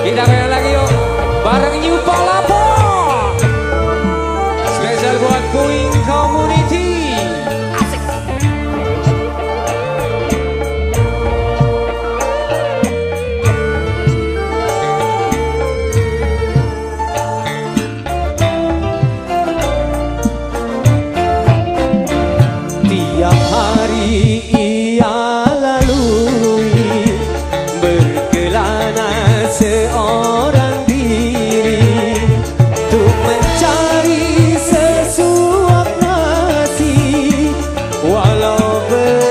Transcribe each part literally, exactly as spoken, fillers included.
Kita goyang lagi yuk, bareng New Palapo. Spesial buat Boeing Community. Tiap hari ia lalui berkelana seorang diri untuk mencari sesuap nasi, walau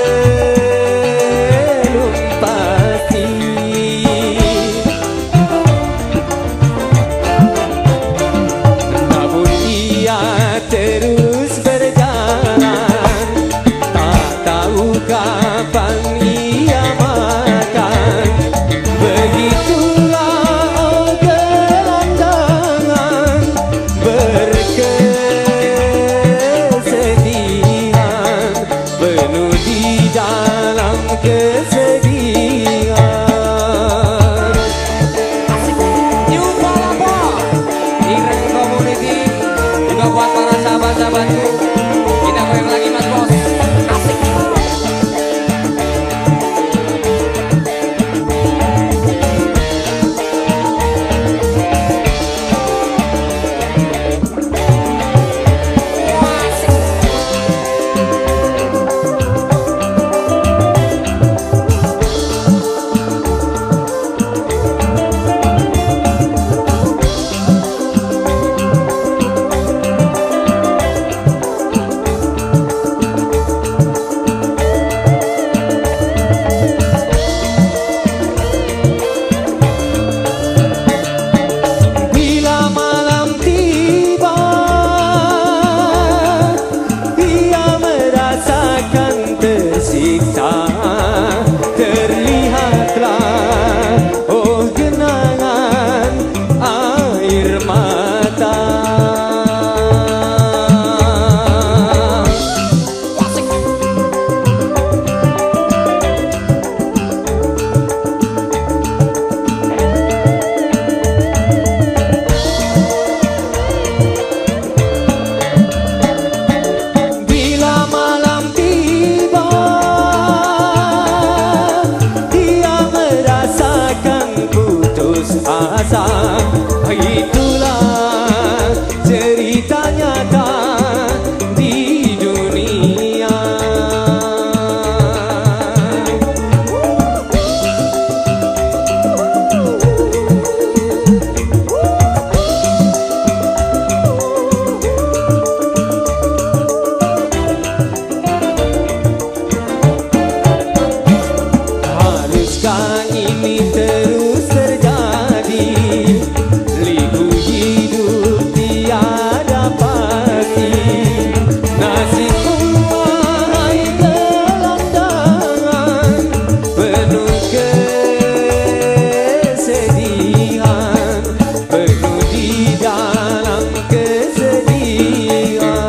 belum pasti. Namun ia terus berjalan, kapan ia makan. Begitulah oh gelandangan berkesedihan, penuh di dalam kesedihan. New Palapo Ireng Community, juga buat para sahabat-sahabatku. Kita goyang lagi Mas Bos. Terlihatlah oh genangan air mata. Bila malam tiba asa, itulah cerita nyata di dunia. Haruskah ini terus terjadi? Liku hidup tiada pasti. Nasibku wahai gelandangan, penuh kesedihan, penuh di dalam kesedihan.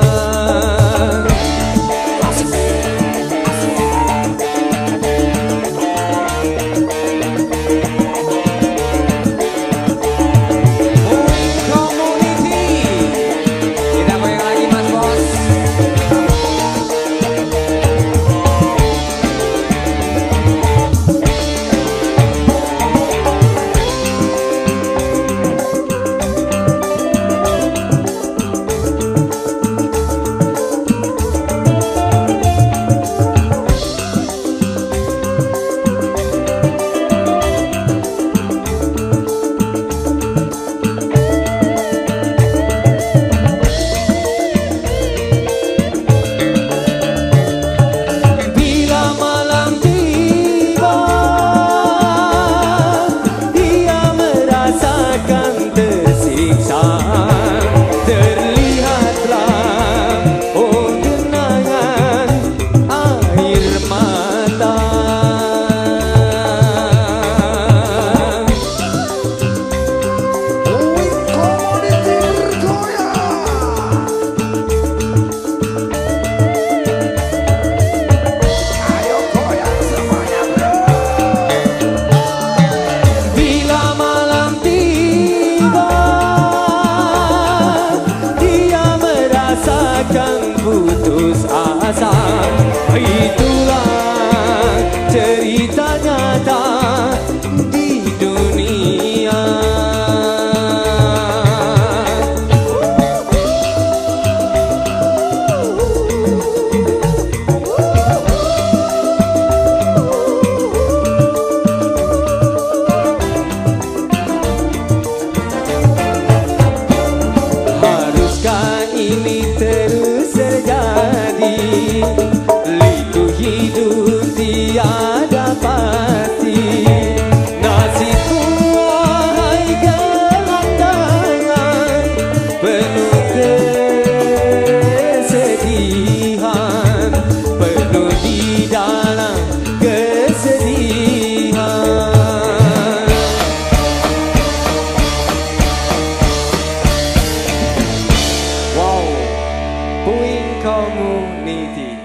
Puing Community.